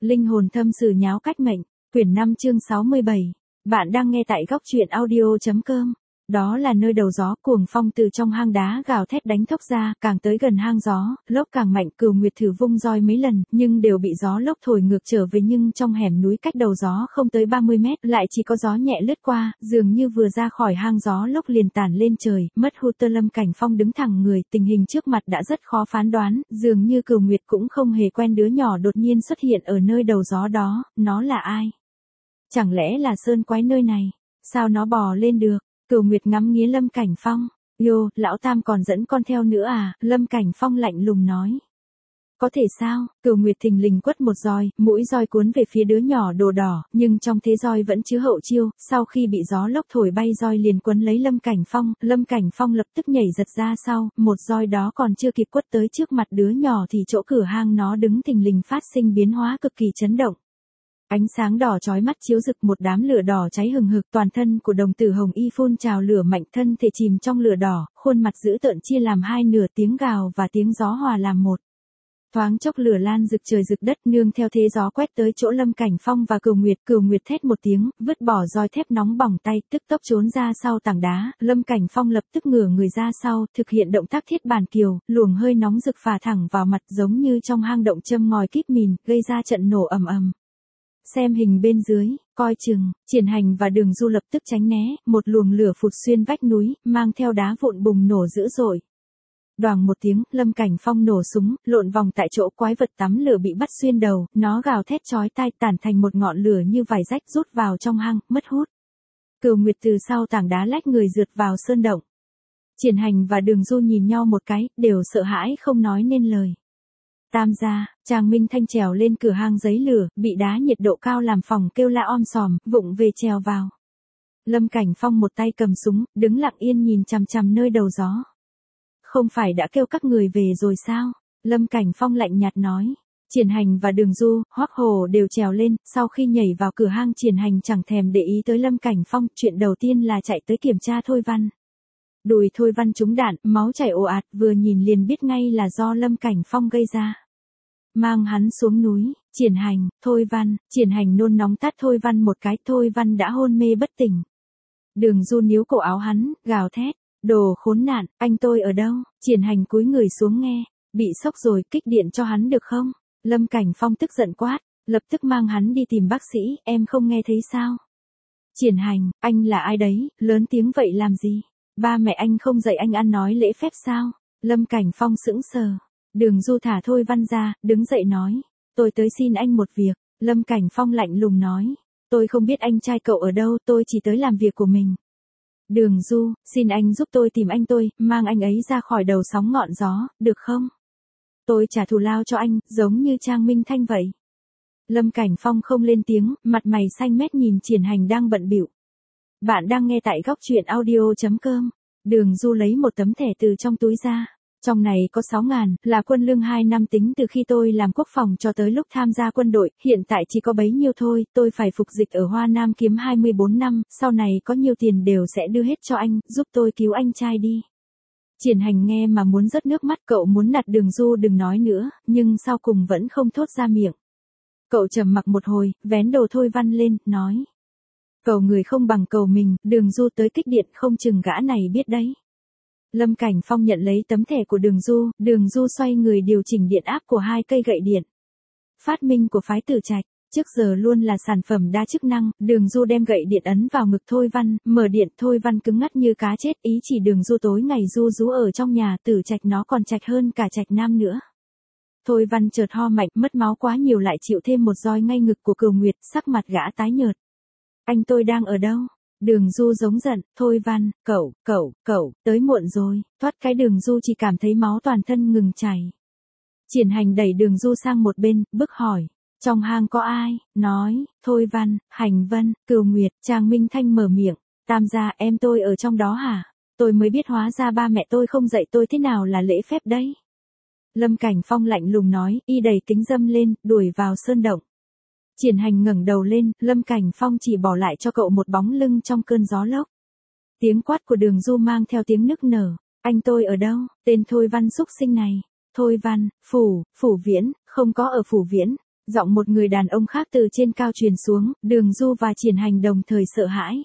Linh hồn thâm sử nháo cách mệnh, quyển 5 chương 67. Bạn đang nghe tại góc truyện audio.com. Đó là nơi đầu gió, cuồng phong từ trong hang đá gào thét đánh thốc ra, càng tới gần hang gió, lốc càng mạnh. Cửu Nguyệt thử vung roi mấy lần, nhưng đều bị gió lốc thổi ngược trở về. Nhưng trong hẻm núi cách đầu gió không tới 30 mét, lại chỉ có gió nhẹ lướt qua, dường như vừa ra khỏi hang gió lốc liền tản lên trời, mất hút. Lâm Cảnh Phong đứng thẳng người, tình hình trước mặt đã rất khó phán đoán, dường như Cửu Nguyệt cũng không hề quen đứa nhỏ đột nhiên xuất hiện ở nơi đầu gió đó, nó là ai? Chẳng lẽ là sơn quái nơi này? Sao nó bò lên được? Cửu Nguyệt ngắm nghía Lâm Cảnh Phong. Yo, lão tam còn dẫn con theo nữa à? Lâm Cảnh Phong lạnh lùng nói. Có thể sao? Cửu Nguyệt thình lình quất một roi, mũi roi cuốn về phía đứa nhỏ đồ đỏ, nhưng trong thế roi vẫn chứa hậu chiêu, sau khi bị gió lốc thổi bay roi liền quấn lấy Lâm Cảnh Phong, Lâm Cảnh Phong lập tức nhảy giật ra sau, một roi đó còn chưa kịp quất tới trước mặt đứa nhỏ thì chỗ cửa hang nó đứng thình lình phát sinh biến hóa cực kỳ chấn động. Ánh sáng đỏ chói mắt chiếu rực, một đám lửa đỏ cháy hừng hực, toàn thân của đồng tử hồng y phun trào lửa mạnh, thân thể chìm trong lửa đỏ, khuôn mặt dữ tợn chia làm hai nửa, tiếng gào và tiếng gió hòa làm một. Thoáng chốc lửa lan rực trời rực đất, nương theo thế gió quét tới chỗ Lâm Cảnh Phong và Cửu Nguyệt thét một tiếng, vứt bỏ roi thép nóng bỏng tay, tức tốc trốn ra sau tảng đá. Lâm Cảnh Phong lập tức ngửa người ra sau, thực hiện động tác thiết bản kiều, luồng hơi nóng rực phả thẳng vào mặt, giống như trong hang động châm ngòi kíp mìn, gây ra trận nổ ầm ầm. Xem hình bên dưới, coi chừng. Triển Hành và Đường Du lập tức tránh né, một luồng lửa phụt xuyên vách núi, mang theo đá vụn bùng nổ dữ dội. Đoàng một tiếng, Lâm Cảnh Phong nổ súng, lộn vòng tại chỗ quái vật tắm lửa bị bắt xuyên đầu, nó gào thét chói tai, tản thành một ngọn lửa như vải rách, rút vào trong hang, mất hút. Cửu Nguyệt từ sau tảng đá lách người rượt vào sơn động. Triển Hành và Đường Du nhìn nhau một cái, đều sợ hãi không nói nên lời. Tam gia, Trang Minh Thanh trèo lên cửa hang giấy lửa, bị đá nhiệt độ cao làm phòng kêu la om sòm, vụng về trèo vào. Lâm Cảnh Phong một tay cầm súng, đứng lặng yên nhìn chằm chằm nơi đầu gió. Không phải đã kêu các người về rồi sao? Lâm Cảnh Phong lạnh nhạt nói. Triển Hành và Đường Du, Hoắc Hổ đều trèo lên, sau khi nhảy vào cửa hang Triển Hành chẳng thèm để ý tới Lâm Cảnh Phong, chuyện đầu tiên là chạy tới kiểm tra Thôi Văn. Đùi Thôi Văn trúng đạn, máu chảy ồ ạt, vừa nhìn liền biết ngay là do Lâm Cảnh Phong gây ra. Mang hắn xuống núi. Triển Hành, Thôi Văn. Triển Hành nôn nóng tát Thôi Văn một cái, Thôi Văn đã hôn mê bất tỉnh. Đường Du níu cổ áo hắn, gào thét. Đồ khốn nạn, anh tôi ở đâu? Triển Hành cúi người xuống nghe. Bị sốc rồi, kích điện cho hắn được không? Lâm Cảnh Phong tức giận quát, lập tức mang hắn đi tìm bác sĩ, em không nghe thấy sao? Triển Hành, anh là ai đấy, lớn tiếng vậy làm gì? Ba mẹ anh không dạy anh ăn nói lễ phép sao? Lâm Cảnh Phong sững sờ. Đường Du thả Thôi Văn ra, đứng dậy nói. Tôi tới xin anh một việc. Lâm Cảnh Phong lạnh lùng nói. Tôi không biết anh trai cậu ở đâu, tôi chỉ tới làm việc của mình. Đường Du, xin anh giúp tôi tìm anh tôi, mang anh ấy ra khỏi đầu sóng ngọn gió, được không? Tôi trả thù lao cho anh, giống như Trang Minh Thanh vậy. Lâm Cảnh Phong không lên tiếng, mặt mày xanh mét nhìn Triển Hành đang bận bịu. Bạn đang nghe tại góc truyện audio.com. Đường Du lấy một tấm thẻ từ trong túi ra. Trong này có 6.000, là quân lương 2 năm tính từ khi tôi làm quốc phòng cho tới lúc tham gia quân đội, hiện tại chỉ có bấy nhiêu thôi, tôi phải phục dịch ở Hoa Nam kiếm 24 năm, sau này có nhiều tiền đều sẽ đưa hết cho anh, giúp tôi cứu anh trai đi. Triển Hành nghe mà muốn rớt nước mắt, cậu muốn nạt Đường Du đừng nói nữa, nhưng sau cùng vẫn không thốt ra miệng. Cậu trầm mặc một hồi, vén đầu Thôi Văn lên, nói. Cầu người không bằng cầu mình, Đường Du tới kích điện không chừng gã này biết đấy. Lâm Cảnh Phong nhận lấy tấm thẻ của Đường Du xoay người điều chỉnh điện áp của hai cây gậy điện. Phát minh của phái Tử Trạch, trước giờ luôn là sản phẩm đa chức năng, Đường Du đem gậy điện ấn vào ngực Thôi Văn, mở điện, Thôi Văn cứng ngắt như cá chết, ý chỉ Đường Du tối ngày ru rú ở trong nhà, Tử Trạch nó còn trạch hơn cả Trạch Nam nữa. Thôi Văn chợt ho mạnh, mất máu quá nhiều lại chịu thêm một roi ngay ngực của Cửu Nguyệt, sắc mặt gã tái nhợt. Anh tôi đang ở đâu? Đường Du giống giận, Thôi Văn, cậu, tới muộn rồi, thoát cái. Đường Du chỉ cảm thấy máu toàn thân ngừng chảy. Triển Hành đẩy Đường Du sang một bên, bức hỏi, trong hang có ai? Nói, Thôi Văn, Hành Vân, Cửu Nguyệt, Trang Minh Thanh mở miệng, Tam gia em tôi ở trong đó hả? Tôi mới biết hóa ra ba mẹ tôi không dạy tôi thế nào là lễ phép đấy. Lâm Cảnh Phong lạnh lùng nói, y đẩy kính râm lên, đuổi vào sơn động. Triển Hành ngẩng đầu lên, Lâm Cảnh Phong chỉ bỏ lại cho cậu một bóng lưng trong cơn gió lốc. Tiếng quát của Đường Du mang theo tiếng nức nở. Anh tôi ở đâu? Tên Thôi Văn xúc sinh này. Thôi Văn, Phủ Viễn, không có ở Phủ Viễn. Giọng một người đàn ông khác từ trên cao truyền xuống, Đường Du và Triển Hành đồng thời sợ hãi.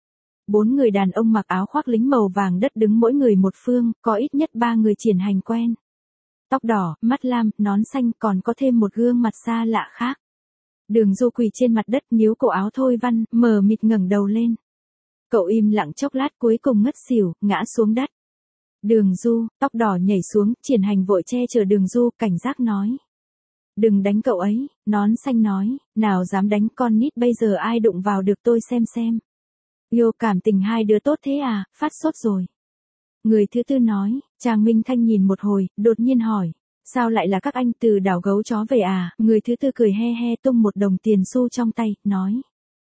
4 người đàn ông mặc áo khoác lính màu vàng đất đứng mỗi người một phương, có ít nhất 3 người Triển Hành quen. Tóc đỏ, mắt lam, nón xanh, còn có thêm một gương mặt xa lạ khác. Đường Du quỳ trên mặt đất níu cổ áo Thôi Văn, mờ mịt ngẩng đầu lên. Cậu im lặng chốc lát cuối cùng ngất xỉu, ngã xuống đất. Đường Du, tóc đỏ nhảy xuống, Triển Hành vội che chở Đường Du, cảnh giác nói. Đừng đánh cậu ấy, nón xanh nói, nào dám đánh con nít bây giờ ai đụng vào được tôi xem. Yêu cảm tình hai đứa tốt thế à, phát sốt rồi. Người thứ tư nói, Trang Minh Thanh nhìn một hồi, đột nhiên hỏi. Sao lại là các anh từ đảo gấu chó về à? Người thứ tư cười he he tung một đồng tiền xu trong tay, nói.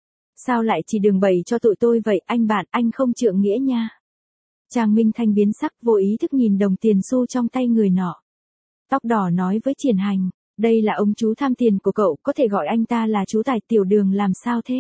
Sao lại chỉ đường bày cho tụi tôi vậy, anh bạn, anh không trượng nghĩa nha. Trang Minh Thanh biến sắc, vô ý thức nhìn đồng tiền xu trong tay người nọ. Tóc đỏ nói với Triển Hành, đây là ông chú tham tiền của cậu, có thể gọi anh ta là chú Tài. Tiểu Đường làm sao thế?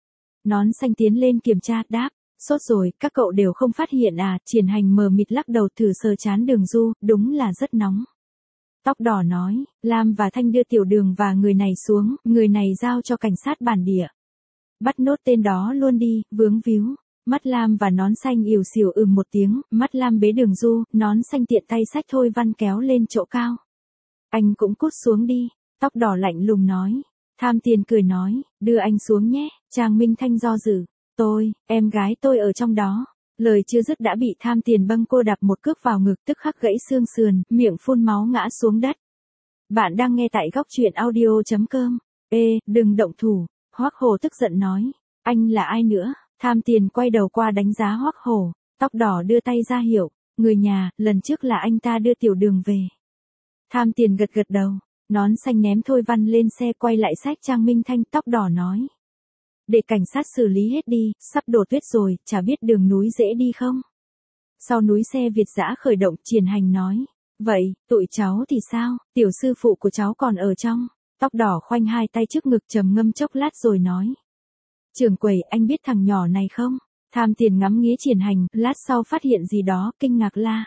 Nón xanh tiến lên kiểm tra, đáp, sốt rồi, các cậu đều không phát hiện à? Triển Hành mờ mịt lắc đầu thử sờ trán Đường Du, đúng là rất nóng. Tóc đỏ nói, Lam và Thanh đưa Tiểu Đường và người này xuống, người này giao cho cảnh sát bản địa. Bắt nốt tên đó luôn đi, vướng víu. Mắt lam và nón xanh ỉu xìu một tiếng, mắt lam bế Đường Du, nón xanh tiện tay xách Thôi Văn kéo lên chỗ cao. Anh cũng cút xuống đi, tóc đỏ lạnh lùng nói. Tham tiền cười nói, đưa anh xuống nhé. Trang Minh Thanh do dự, em gái tôi ở trong đó. Lời chưa dứt đã bị tham tiền bâng cô đạp một cước vào ngực, tức khắc gãy xương sườn, miệng phun máu ngã xuống đất. Bạn đang nghe tại góc truyện audio.com. Đừng động thủ. Hoắc Hổ tức giận nói, anh là ai nữa? Tham tiền quay đầu qua đánh giá Hoắc Hổ, tóc đỏ đưa tay ra hiệu, người nhà, lần trước là anh ta đưa Tiểu Đường về. Tham tiền gật gật đầu, nón xanh ném Thôi Văn lên xe quay lại xách Trang Minh Thanh, tóc đỏ nói. Để cảnh sát xử lý hết đi, sắp đổ tuyết rồi, chả biết đường núi dễ đi không? Sau núi xe Việt dã khởi động, Triển Hành nói. Vậy, tụi cháu thì sao, tiểu sư phụ của cháu còn ở trong. Tóc đỏ khoanh hai tay trước ngực trầm ngâm chốc lát rồi nói. Trưởng quầy, anh biết thằng nhỏ này không? Tham tiền ngắm nghía Triển Hành, lát sau phát hiện gì đó, kinh ngạc la.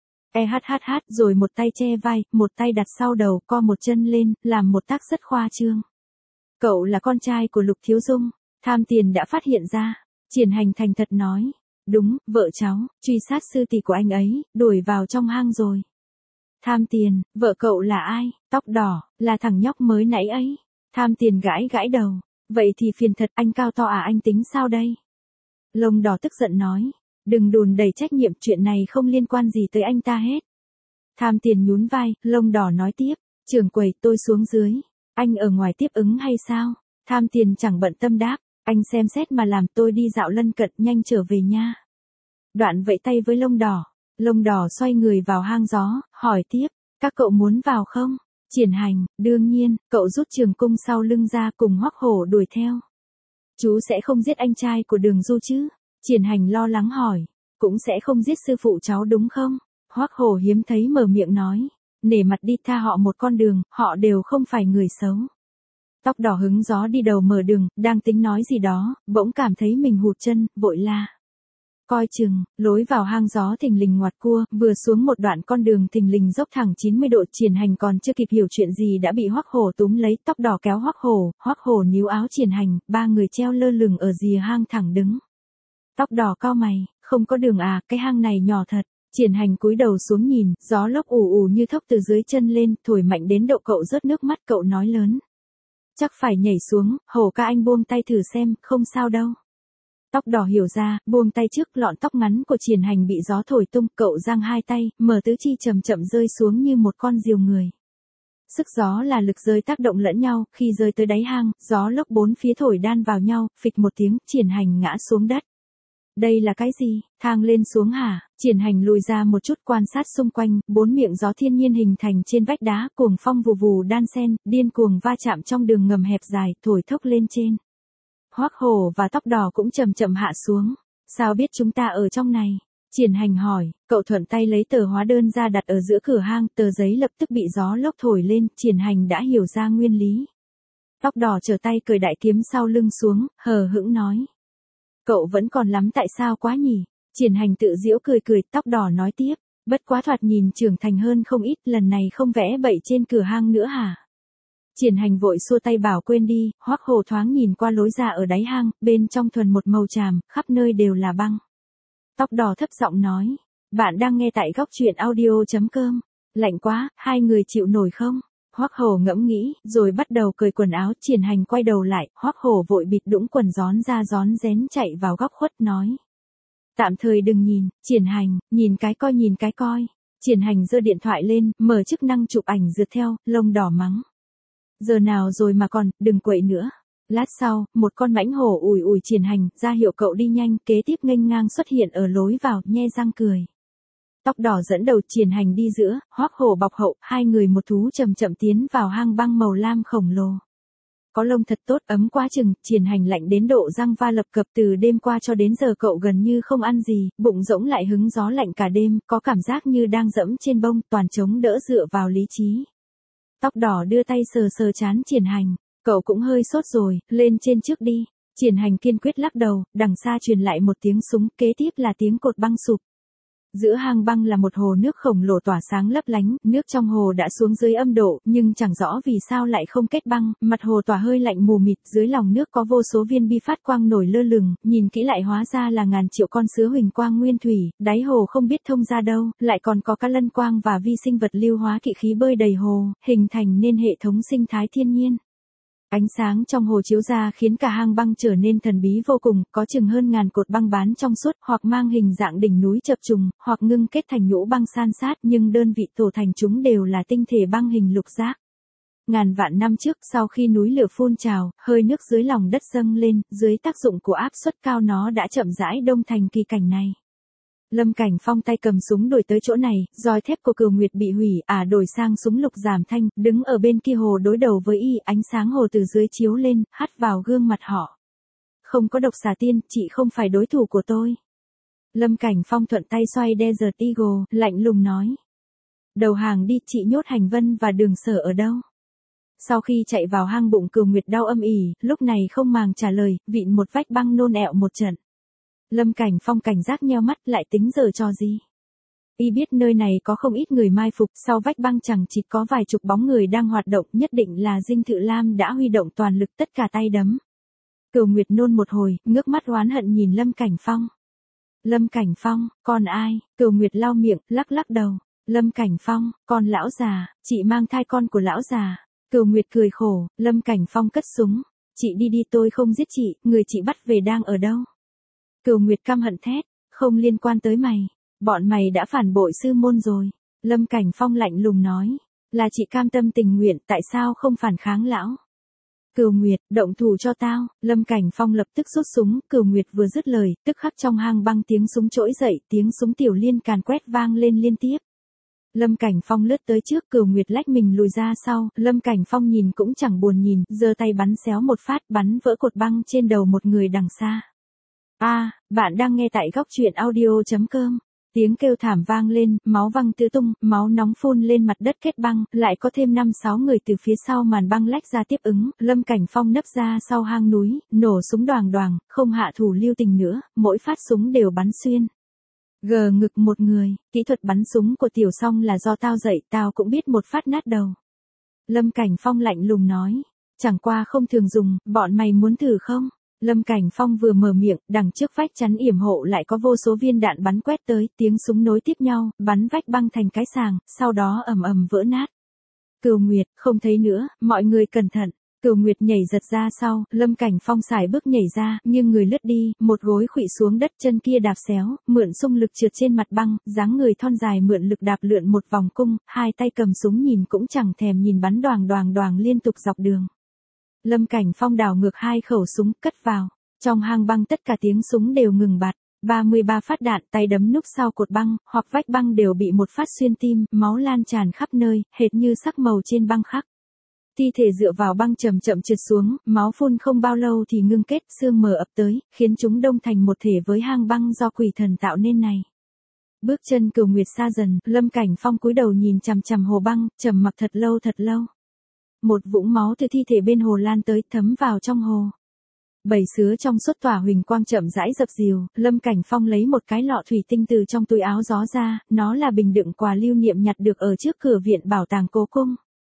Rồi một tay che vai, một tay đặt sau đầu, co một chân lên, làm một tác rất khoa trương. Cậu là con trai của Lục Thiếu Dung. Tham tiền đã phát hiện ra. Triển Hành thành thật nói. Đúng, vợ cháu, truy sát sư tỷ của anh ấy, đuổi vào trong hang rồi. Tham tiền, vợ cậu là ai? Tóc đỏ, là thằng nhóc mới nãy ấy. Tham tiền gãi đầu. Vậy thì phiền thật, anh cao to à, anh tính sao đây? Lông đỏ tức giận nói. Đừng đùn đẩy trách nhiệm, chuyện này không liên quan gì tới anh ta hết. Tham tiền nhún vai, lông đỏ nói tiếp. Trưởng quầy, tôi xuống dưới. Anh ở ngoài tiếp ứng hay sao? Tham tiền chẳng bận tâm đáp. Anh xem xét mà làm, tôi đi dạo lân cận, nhanh trở về nha. Đoạn vẫy tay với lông đỏ. Lông đỏ xoay người vào hang gió, hỏi tiếp. Các cậu muốn vào không? Triển Hành, đương nhiên, cậu rút trường cung sau lưng ra cùng Hoắc Hổ đuổi theo. Chú sẽ không giết anh trai của Đường Du chứ? Triển Hành lo lắng hỏi. Cũng sẽ không giết sư phụ cháu đúng không? Hoắc Hổ hiếm thấy mở miệng nói. Nể mặt đi, tha họ một con đường, họ đều không phải người xấu. Tóc đỏ hứng gió đi đầu mở đường, đang tính nói gì đó, bỗng cảm thấy mình hụt chân, vội la. Coi chừng, lối vào hang gió thình lình ngoặt cua, vừa xuống một đoạn con đường thình lình dốc thẳng 90 độ. Triển Hành còn chưa kịp hiểu chuyện gì đã bị Hoắc Hổ túm lấy, tóc đỏ kéo Hoắc Hổ níu áo Triển Hành, ba người treo lơ lửng ở rìa hang thẳng đứng. Tóc đỏ cau mày, không có đường à, cái hang này nhỏ thật. Triển Hành cúi đầu xuống nhìn, gió lốc ù ù như thốc từ dưới chân lên, thổi mạnh đến độ cậu rớt nước mắt. Cậu nói lớn. Chắc phải nhảy xuống, Hổ ca anh buông tay thử xem, không sao đâu. Tóc đỏ hiểu ra, buông tay trước, lọn tóc ngắn của Triển Hành bị gió thổi tung, cậu giang hai tay, mở tứ chi chậm chậm rơi xuống như một con diều người. Sức gió là lực rơi tác động lẫn nhau, khi rơi tới đáy hang, gió lốc bốn phía thổi đan vào nhau, phịch một tiếng, Triển Hành ngã xuống đất. Đây là cái gì? Thang lên xuống hả? Triển Hành lùi ra một chút quan sát xung quanh, bốn miệng gió thiên nhiên hình thành trên vách đá, cuồng phong vù vù đan xen, điên cuồng va chạm trong đường ngầm hẹp dài, thổi thốc lên trên. Hoắc Hổ và tóc đỏ cũng chậm chậm hạ xuống. Sao biết chúng ta ở trong này? Triển Hành hỏi, cậu thuận tay lấy tờ hóa đơn ra đặt ở giữa cửa hang, tờ giấy lập tức bị gió lốc thổi lên, Triển Hành đã hiểu ra nguyên lý. Tóc đỏ trở tay cởi đại kiếm sau lưng xuống, hờ hững nói. Cậu vẫn còn lắm, tại sao quá nhỉ? Triển Hành tự giễu cười, tóc đỏ nói tiếp. Bất quá thoạt nhìn trưởng thành hơn không ít, lần này không vẽ bậy trên cửa hang nữa hả? Triển Hành vội xua tay bảo quên đi, Hoắc Hổ thoáng nhìn qua lối ra ở đáy hang, bên trong thuần một màu tràm, khắp nơi đều là băng. Tóc đỏ thấp giọng nói, bạn đang nghe tại góc truyện audio.com. Lạnh quá, hai người chịu nổi không? Hoắc Hổ ngẫm nghĩ, rồi bắt đầu cởi quần áo. Triển Hành quay đầu lại, Hoắc Hổ vội bịt đũng quần rón ra rón rén chạy vào góc khuất nói. Tạm thời đừng nhìn, Triển Hành, nhìn cái coi. Triển Hành giơ điện thoại lên, mở chức năng chụp ảnh rượt theo, lông đỏ mắng. Giờ nào rồi mà còn, đừng quậy nữa. Lát sau, một con mãnh hổ ủi ủi Triển Hành, ra hiệu cậu đi nhanh, kế tiếp nghênh ngang xuất hiện ở lối vào, nhe răng cười. Tóc đỏ dẫn đầu, Triển Hành đi giữa, Hoắc Hổ bọc hậu, hai người một thú chậm chậm tiến vào hang băng màu lam khổng lồ. Có lông thật tốt, ấm quá chừng, Triển Hành lạnh đến độ răng va lập cập. Từ đêm qua cho đến giờ cậu gần như không ăn gì, bụng rỗng lại hứng gió lạnh cả đêm, có cảm giác như đang dẫm trên bông, toàn chống đỡ dựa vào lý trí. Tóc đỏ đưa tay sờ sờ trán Triển Hành, cậu cũng hơi sốt rồi, lên trên trước đi. Triển Hành kiên quyết lắc đầu, đằng xa truyền lại một tiếng súng, kế tiếp là tiếng cột băng sụp. Giữa hang băng là một hồ nước khổng lồ tỏa sáng lấp lánh, nước trong hồ đã xuống dưới âm độ, nhưng chẳng rõ vì sao lại không kết băng, mặt hồ tỏa hơi lạnh mù mịt, dưới lòng nước có vô số viên bi phát quang nổi lơ lửng, nhìn kỹ lại hóa ra là ngàn triệu con sứa huỳnh quang nguyên thủy, đáy hồ không biết thông ra đâu, lại còn có cá lân quang và vi sinh vật lưu hóa kỵ khí bơi đầy hồ, hình thành nên hệ thống sinh thái thiên nhiên. Ánh sáng trong hồ chiếu ra khiến cả hang băng trở nên thần bí vô cùng, có chừng hơn ngàn cột băng bán trong suốt, hoặc mang hình dạng đỉnh núi chập trùng, hoặc ngưng kết thành nhũ băng san sát, nhưng đơn vị tổ thành chúng đều là tinh thể băng hình lục giác. Ngàn vạn năm trước, sau khi núi lửa phun trào, hơi nước dưới lòng đất dâng lên, dưới tác dụng của áp suất cao nó đã chậm rãi đông thành kỳ cảnh này. Lâm Cảnh Phong tay cầm súng đuổi tới chỗ này, roi thép của Cửu Nguyệt bị hủy, đổi sang súng lục giảm thanh, đứng ở bên kia hồ đối đầu với y, ánh sáng hồ từ dưới chiếu lên, hắt vào gương mặt họ. Không có độc xà tiên, chị không phải đối thủ của tôi. Lâm Cảnh Phong thuận tay xoay Desert Eagle, lạnh lùng nói. Đầu hàng đi, chị nhốt Hành Vân và Đường Sở ở đâu? Sau khi chạy vào hang bụng Cửu Nguyệt đau âm ỉ, lúc này không màng trả lời, vịn một vách băng nôn ẹo một trận. Lâm Cảnh Phong cảnh giác nheo mắt, lại tính giờ cho gì. Y biết nơi này có không ít người mai phục, sau vách băng chẳng chỉ có vài chục bóng người đang hoạt động, nhất định là Dinh Thự Lam đã huy động toàn lực tất cả tay đấm. Cửu Nguyệt nôn một hồi, ngước mắt oán hận nhìn Lâm Cảnh Phong. Lâm Cảnh Phong, con ai? Cửu Nguyệt lau miệng, lắc lắc đầu. Lâm Cảnh Phong, con lão già, chị mang thai con của lão già. Cửu Nguyệt cười khổ, Lâm Cảnh Phong cất súng. Chị đi đi, tôi không giết chị, người chị bắt về đang ở đâu? Cửu Nguyệt căm hận thét, không liên quan tới mày, bọn mày đã phản bội sư môn rồi. Lâm Cảnh Phong lạnh lùng nói, là chị cam tâm tình nguyện, tại sao không phản kháng lão? Cửu Nguyệt, động thủ cho tao. Lâm Cảnh Phong lập tức rút súng, Cửu Nguyệt vừa dứt lời, tức khắc trong hang băng tiếng súng trỗi dậy, tiếng súng tiểu liên càn quét vang lên liên tiếp. Lâm Cảnh Phong lướt tới trước, Cửu Nguyệt lách mình lùi ra sau, Lâm Cảnh Phong nhìn cũng chẳng buồn nhìn, giơ tay bắn xéo một phát, bắn vỡ cột băng trên đầu một người đằng xa. Bạn đang nghe tại góc truyện audio.com. Tiếng kêu thảm vang lên, máu văng tứ tung, máu nóng phun lên mặt đất kết băng, lại có thêm 5-6 người từ phía sau màn băng lách ra tiếp ứng, Lâm Cảnh Phong nấp ra sau hang núi, nổ súng đoàng đoàng, không hạ thủ lưu tình nữa, mỗi phát súng đều bắn xuyên. Gờ ngực một người, kỹ thuật bắn súng của Tiểu Song là do tao dạy, tao cũng biết một phát nát đầu. Lâm Cảnh Phong lạnh lùng nói, chẳng qua không thường dùng, bọn mày muốn thử không? Lâm Cảnh Phong vừa mở miệng, đằng trước vách chắn yểm hộ lại có vô số viên đạn bắn quét tới, tiếng súng nối tiếp nhau, bắn vách băng thành cái sàng, sau đó ầm ầm vỡ nát. Cửu Nguyệt, không thấy nữa, mọi người cẩn thận. Cửu Nguyệt nhảy giật ra sau, Lâm Cảnh Phong xài bước nhảy ra, nhưng người lướt đi, một gối khuỵu xuống đất, chân kia đạp xéo, mượn xung lực trượt trên mặt băng, dáng người thon dài mượn lực đạp lượn một vòng cung, hai tay cầm súng nhìn cũng chẳng thèm nhìn bắn đoàng đoàng đoàng liên tục dọc đường. Lâm Cảnh Phong đảo ngược hai khẩu súng, cất vào. Trong hang băng tất cả tiếng súng đều ngừng bặt. 33 phát đạn, tay đấm núp sau cột băng, hoặc vách băng đều bị một phát xuyên tim, máu lan tràn khắp nơi, hệt như sắc màu trên băng khắc. Thi thể dựa vào băng chậm chậm trượt xuống, máu phun không bao lâu thì ngưng kết, sương mờ ập tới, khiến chúng đông thành một thể với hang băng do quỷ thần tạo nên này. Bước chân Cửu Nguyệt xa dần, Lâm Cảnh Phong cúi đầu nhìn chằm chằm hồ băng, trầm mặc thật lâu thật lâu. Một vũng máu từ thi thể bên hồ lan tới, thấm vào trong hồ. Bảy sứa trong suốt tỏa huỳnh quang chậm rãi dập dìu, Lâm Cảnh Phong lấy một cái lọ thủy tinh từ trong túi áo gió ra, nó là bình đựng quà lưu niệm nhặt được ở trước cửa viện bảo tàng cố cung.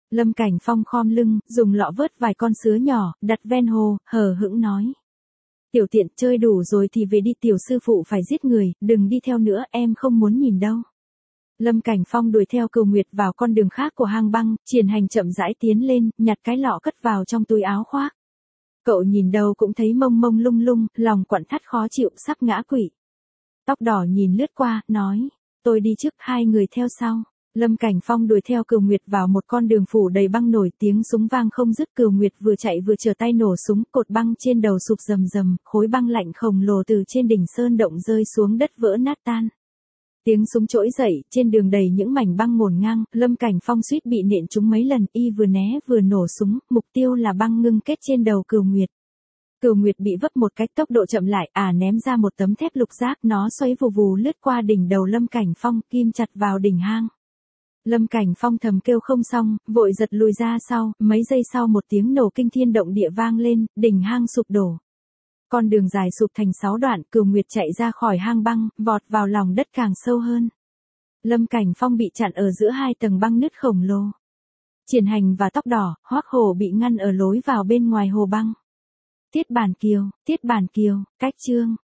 Lâm Cảnh Phong khom lưng, dùng lọ vớt vài con sứa nhỏ, đặt ven hồ, hờ hững nói. Tiểu tiện chơi đủ rồi thì về đi, tiểu sư phụ phải giết người, đừng đi theo nữa, em không muốn nhìn đâu. Lâm Cảnh Phong đuổi theo Cửu Nguyệt vào con đường khác của hang băng, Triển Hành chậm rãi tiến lên, nhặt cái lọ cất vào trong túi áo khoác. Cậu nhìn đâu cũng thấy mông mông lung lung, lòng quặn thắt khó chịu, sắp ngã quỵ. Tóc đỏ nhìn lướt qua, nói, tôi đi trước, hai người theo sau. Lâm Cảnh Phong đuổi theo Cửu Nguyệt vào một con đường phủ đầy băng nổi, tiếng súng vang không dứt. Cửu Nguyệt vừa chạy vừa trở tay nổ súng, cột băng trên đầu sụp rầm rầm, khối băng lạnh khổng lồ từ trên đỉnh sơn động rơi xuống đất vỡ nát tan. Tiếng súng trỗi dậy, trên đường đầy những mảnh băng ngổn ngang, Lâm Cảnh Phong suýt bị nện trúng mấy lần, y vừa né vừa nổ súng, mục tiêu là băng ngưng kết trên đầu Cửu Nguyệt. Cửu Nguyệt bị vấp một cách, tốc độ chậm lại, ném ra một tấm thép lục giác, nó xoáy vù vù lướt qua đỉnh đầu Lâm Cảnh Phong, kim chặt vào đỉnh hang. Lâm Cảnh Phong thầm kêu không xong, vội giật lùi ra sau, mấy giây sau một tiếng nổ kinh thiên động địa vang lên, đỉnh hang sụp đổ. Con đường dài sụp thành 6 đoạn, Cửu Nguyệt chạy ra khỏi hang băng, vọt vào lòng đất càng sâu hơn. Lâm Cảnh Phong bị chặn ở giữa hai tầng băng nứt khổng lồ. Triển Hành và Tóc Đỏ, Hoắc Hổ bị ngăn ở lối vào bên ngoài hồ băng. Tiết Bản Kiều, cách chương.